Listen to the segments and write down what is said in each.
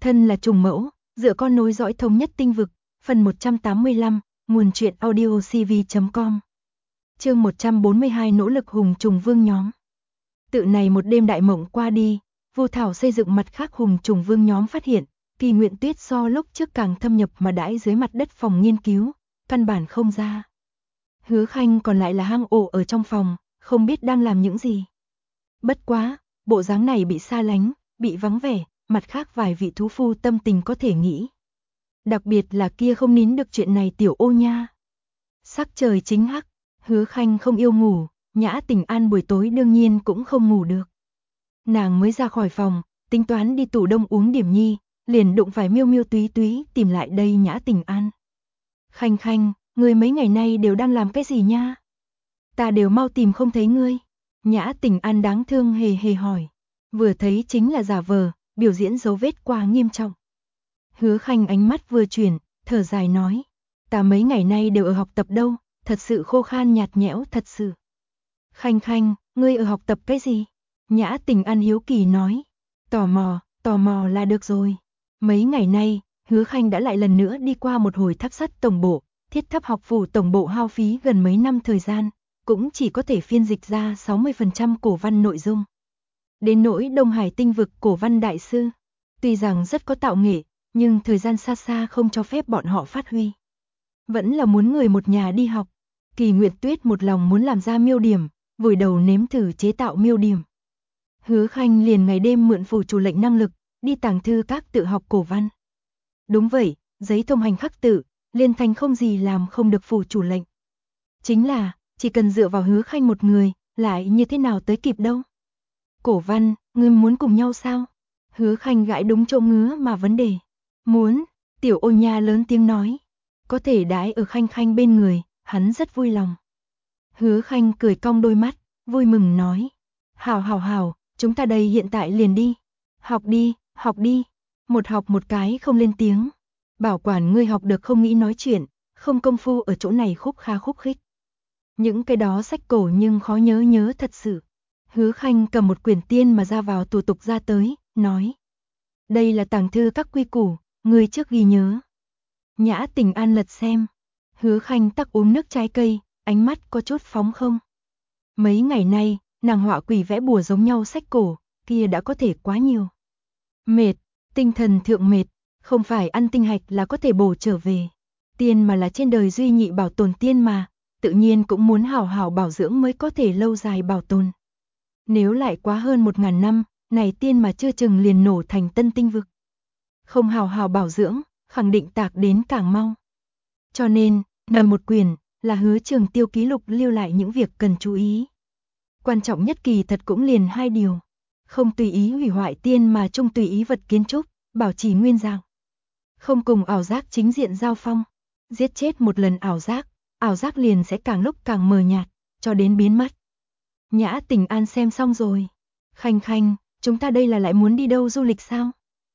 Thân là trùng mẫu, dựa con nối dõi thống nhất tinh vực, phần 185, nguồn truyện audio cv.com. Chương 142 nỗ lực hùng trùng vương nhóm. Tự này một đêm đại mộng qua đi, Vu Thảo xây dựng mặt khác hùng trùng vương nhóm phát hiện, Kỳ Nguyện Tuyết so lúc trước càng thâm nhập mà đãi dưới mặt đất phòng nghiên cứu, căn bản không ra. Hứa Khanh còn lại là hang ổ ở trong phòng, không biết đang làm những gì. Bất quá, bộ dáng này bị xa lánh, bị vắng vẻ, mặt khác vài vị thú phu tâm tình có thể nghĩ. Đặc biệt là kia không nín được chuyện này tiểu ô nha. Sắc trời chính hắc, Hứa Khanh không yêu ngủ, Nhã Tình An buổi tối đương nhiên cũng không ngủ được. Nàng mới ra khỏi phòng, tính toán đi tủ đông uống điểm nhi, liền đụng phải Miêu Miêu Túy Túy tìm lại đây Nhã Tình An. Khanh Khanh, ngươi mấy ngày nay đều đang làm cái gì nha? Ta đều mau tìm không thấy ngươi. Nhã Tình An đáng thương hề hề hỏi. Vừa thấy chính là giả vờ, biểu diễn dấu vết quá nghiêm trọng. Hứa Khanh ánh mắt vừa chuyển, thở dài nói. Ta mấy ngày nay đều ở học tập đâu, thật sự khô khan nhạt nhẽo thật sự. Khanh Khanh, ngươi ở học tập cái gì? Nhã Tình An hiếu kỳ nói. Tò mò là được rồi. Mấy ngày nay, Hứa Khanh đã lại lần nữa đi qua một hồi tháp sắt tổng bộ, thiết tháp học phủ tổng bộ hao phí gần mấy năm thời gian, cũng chỉ có thể phiên dịch ra 60% cổ văn nội dung. Đến nỗi Đông Hải tinh vực cổ văn đại sư, tuy rằng rất có tạo nghệ, nhưng thời gian xa xa không cho phép bọn họ phát huy. Vẫn là muốn người một nhà đi học. Kỳ Nguyệt Tuyết một lòng muốn làm ra miêu điểm, vùi đầu nếm thử chế tạo miêu điểm. Hứa Khanh liền ngày đêm mượn phủ chủ lệnh năng lực, đi tàng thư các tự học cổ văn. Đúng vậy, giấy thông hành khắc tự, liên thành không gì làm không được phủ chủ lệnh. Chính là, chỉ cần dựa vào Hứa Khanh một người, lại như thế nào tới kịp đâu. Cổ văn, ngươi muốn cùng nhau sao? Hứa Khanh gãi đúng chỗ ngứa mà vấn đề. Muốn, tiểu ô nha lớn tiếng nói. Có thể đãi ở Khanh Khanh bên người, hắn rất vui lòng. Hứa Khanh cười cong đôi mắt, vui mừng nói. Hảo, chúng ta đây hiện tại liền đi. Học đi. Một học một cái không lên tiếng. Bảo quản ngươi học được không nghĩ nói chuyện, không công phu ở chỗ này khúc khích. Những cái đó sách cổ nhưng khó nhớ thật sự. Hứa Khanh cầm một quyển tiên mà ra vào tủ tục ra tới, nói. Đây là tàng thư các quy củ, ngươi trước ghi nhớ. Nhã Tình An lật xem. Hứa Khanh tắc uống nước trái cây, ánh mắt có chút phóng không. Mấy ngày nay, nàng họa quỷ vẽ bùa giống nhau sách cổ, kia đã có thể quá nhiều. Mệt, tinh thần thượng mệt, không phải ăn tinh hạch là có thể bổ trở về. Tiên mà là trên đời duy nhị bảo tồn tiên mà, tự nhiên cũng muốn hảo hảo bảo dưỡng mới có thể lâu dài bảo tồn. Nếu lại quá hơn 1000 năm, này tiên mà chưa chừng liền nổ thành tân tinh vực. Không hảo hảo bảo dưỡng, khẳng định tạc đến càng mau. Cho nên, nằm một quyển, là Hứa Trường Tiêu ký lục lưu lại những việc cần chú ý. Quan trọng nhất kỳ thật cũng liền 2 điều. Không tùy ý hủy hoại tiên mà chung tùy ý vật kiến trúc, bảo trì nguyên dạng. Không cùng ảo giác chính diện giao phong. Giết chết một lần ảo giác liền sẽ càng lúc càng mờ nhạt, cho đến biến mất. Nhã Tình An xem xong rồi. Khanh Khanh, chúng ta đây là lại muốn đi đâu du lịch sao?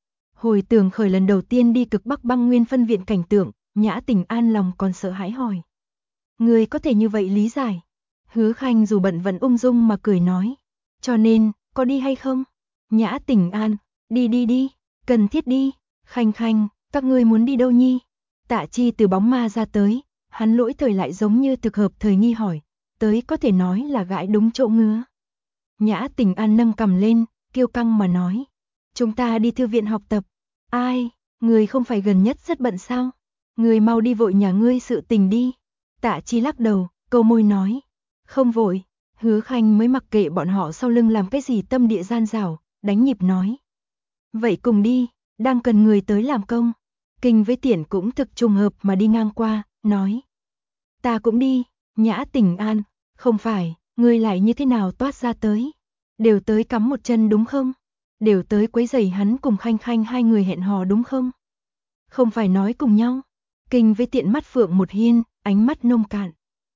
Hồi tưởng khởi lần đầu tiên đi cực Bắc băng nguyên phân viện cảnh tượng, Nhã Tình An lòng còn sợ hãi hỏi. Người có thể như vậy lý giải. Hứa Khanh dù bận vẫn ung dung mà cười nói. Cho nên, có đi hay không? Nhã Tình An, đi, cần thiết đi. Khanh Khanh, các ngươi muốn đi đâu nhi? Tạ Chi từ bóng ma ra tới, hắn lỗi thời lại giống như thực hợp thời nghi hỏi, tới có thể nói là gãi đúng chỗ ngứa. Nhã Tình An nâng cằm lên, kiêu căng mà nói. Chúng ta đi thư viện học tập. Ai, người không phải gần nhất rất bận sao? Người mau đi vội nhà ngươi sự tình đi. Tạ Chi lắc đầu, câu môi nói. Không vội. Hứa Khanh mới mặc kệ bọn họ sau lưng làm cái gì tâm địa gian dảo, đánh nhịp nói. Vậy cùng đi, đang cần người tới làm công. Kinh với Tiễn cũng thực trùng hợp mà đi ngang qua, nói. Ta cũng đi. Nhã Tình An, không phải, ngươi lại như thế nào toát ra tới? Đều tới cắm một chân đúng không? Đều tới quấy rầy hắn cùng Khanh Khanh hai người hẹn hò đúng không? Không phải nói cùng nhau. Kinh với Tiễn mắt phượng một hiên, ánh mắt nông cạn.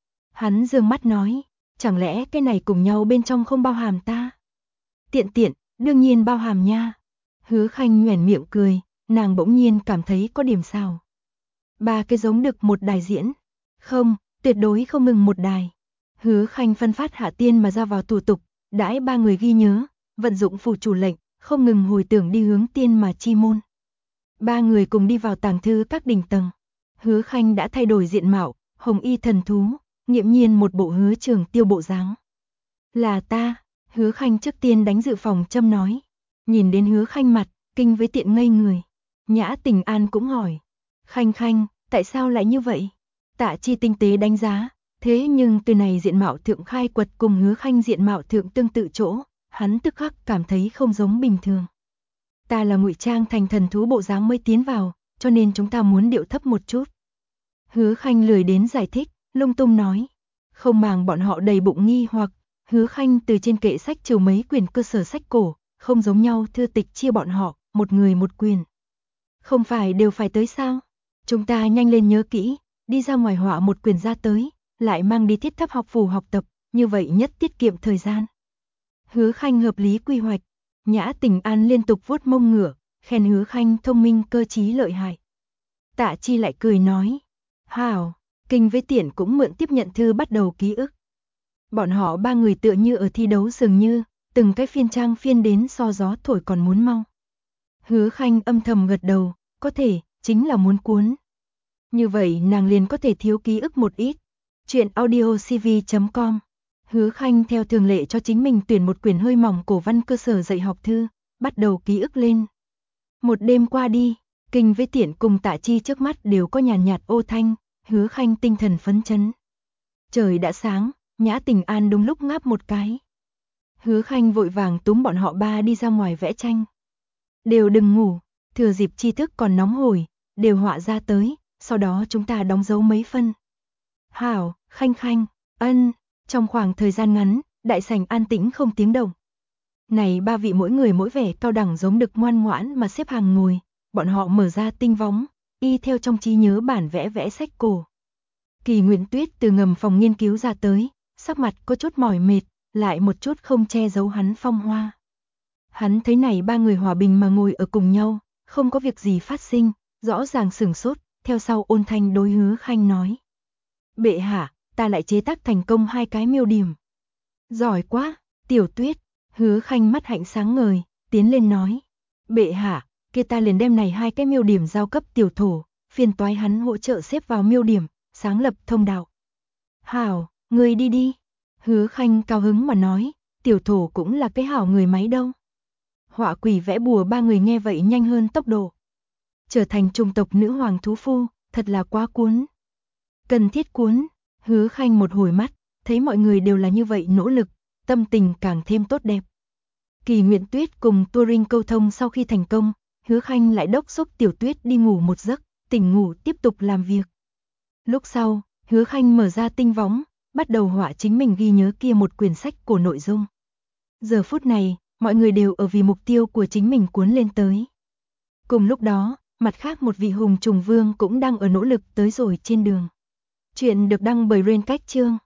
Hắn dương mắt nói, chẳng lẽ cái này cùng nhau bên trong không bao hàm ta? Tiện, đương nhiên bao hàm nha. Hứa Khanh nhoẻn miệng cười, nàng bỗng nhiên cảm thấy có điểm sao. 3 cái giống được một đài diễn. Không, tuyệt đối không ngừng một đài. Hứa Khanh phân phát hạ tiên mà ra vào thủ tục, đãi 3 người ghi nhớ, vận dụng phủ chủ lệnh, không ngừng hồi tưởng đi hướng tiên mà chi môn. Ba người cùng đi vào tàng thư các đỉnh tầng. Hứa Khanh đã thay đổi diện mạo, hồng y thần thú, nghiễm nhiên một bộ Hứa Trường Tiêu bộ dáng. Là ta, Hứa Khanh trước tiên đánh dự phòng châm nói. Nhìn đến Hứa Khanh mặt, Kinh với Tiện ngây người. Nhã Tình An cũng hỏi. Khanh Khanh, tại sao lại như vậy? Tạ Chi tinh tế đánh giá, thế nhưng từ này diện mạo thượng khai quật cùng Hứa Khanh diện mạo thượng tương tự chỗ, hắn tức khắc cảm thấy không giống bình thường. Ta là ngụy trang thành thần thú bộ dáng mới tiến vào, cho nên chúng ta muốn điệu thấp một chút. Hứa Khanh lười đến giải thích, lung tung nói. Không màng bọn họ đầy bụng nghi hoặc, Hứa Khanh từ trên kệ sách trừ mấy quyển cơ sở sách cổ, không giống nhau thư tịch chia bọn họ, một người một quyển. Không phải đều phải tới sao? Chúng ta nhanh lên nhớ kỹ, đi ra ngoài họa một quyển ra tới, lại mang đi Thiết Tháp học phủ học tập, như vậy nhất tiết kiệm thời gian. Hứa Khanh hợp lý quy hoạch. Nhã Tình An liên tục vuốt mông ngựa, khen Hứa Khanh thông minh cơ trí lợi hại. Tạ Chi lại cười nói. Hảo, Kinh với Tiện cũng mượn tiếp nhận thư bắt đầu ký ức. Bọn họ ba người tựa như ở thi đấu dường như, từng cái phiên trang phiên đến so gió thổi còn muốn mau. Hứa Khanh âm thầm gật đầu, có thể, chính là muốn cuốn. Như vậy nàng liền có thể thiếu ký ức một ít. Chuyện audiocv.com. Hứa Khanh theo thường lệ cho chính mình tuyển một quyển hơi mỏng cổ văn cơ sở dạy học thư, bắt đầu ký ức lên. Một đêm qua đi, Kinh với Tiện cùng Tạ Chi trước mắt đều có nhàn nhạt ô thanh, Hứa Khanh tinh thần phấn chấn. Trời đã sáng, Nhã Tình An đúng lúc ngáp một cái. Hứa Khanh vội vàng túm bọn họ ba đi ra ngoài vẽ tranh. Đều đừng ngủ, thừa dịp tri thức còn nóng hổi, đều họa ra tới, sau đó chúng ta đóng dấu mấy phân. Hảo, Khanh Khanh, ân, trong khoảng thời gian ngắn, đại sảnh an tĩnh không tiếng động. Này ba vị mỗi người mỗi vẻ cao đẳng giống được ngoan ngoãn mà xếp hàng ngồi, bọn họ mở ra tinh võng, y theo trong trí nhớ bản vẽ vẽ sách cổ. Kỳ Nguyễn Tuyết từ ngầm phòng nghiên cứu ra tới, sắc mặt có chút mỏi mệt, lại một chút không che giấu hắn phong hoa. Hắn thấy này ba người hòa bình mà ngồi ở cùng nhau, không có việc gì phát sinh, rõ ràng sửng sốt, theo sau ôn thanh đối Hứa Khanh nói. Bệ hạ, ta lại chế tác thành công 2 cái miêu điểm. Giỏi quá, Tiểu Tuyết, Hứa Khanh mắt hạnh sáng ngời, tiến lên nói. Bệ hạ, kia ta liền đem này 2 cái miêu điểm giao cấp Tiểu Thổ, phiền toái hắn hỗ trợ xếp vào miêu điểm, sáng lập thông đạo. Hảo, người đi đi. Hứa Khanh cao hứng mà nói, Tiểu Thổ cũng là cái hảo người máy đâu. Họa quỷ vẽ bùa ba người nghe vậy nhanh hơn tốc độ. Trở thành trung tộc nữ hoàng thú phu, thật là quá cuốn. Cần thiết cuốn, Hứa Khanh một hồi mắt, thấy mọi người đều là như vậy nỗ lực, tâm tình càng thêm tốt đẹp. Kỳ Nguyễn Tuyết cùng Turing câu thông sau khi thành công, Hứa Khanh lại đốc thúc Tiểu Tuyết đi ngủ một giấc, tỉnh ngủ tiếp tục làm việc. Lúc sau, Hứa Khanh mở ra tinh võng, bắt đầu họa chính mình ghi nhớ kia một quyển sách của nội dung. Giờ phút này, mọi người đều ở vì mục tiêu của chính mình cuốn lên tới. Cùng lúc đó, mặt khác một vị hùng trùng vương cũng đang ở nỗ lực tới rồi trên đường. Chuyện được đăng bởi Rain Cách Chương.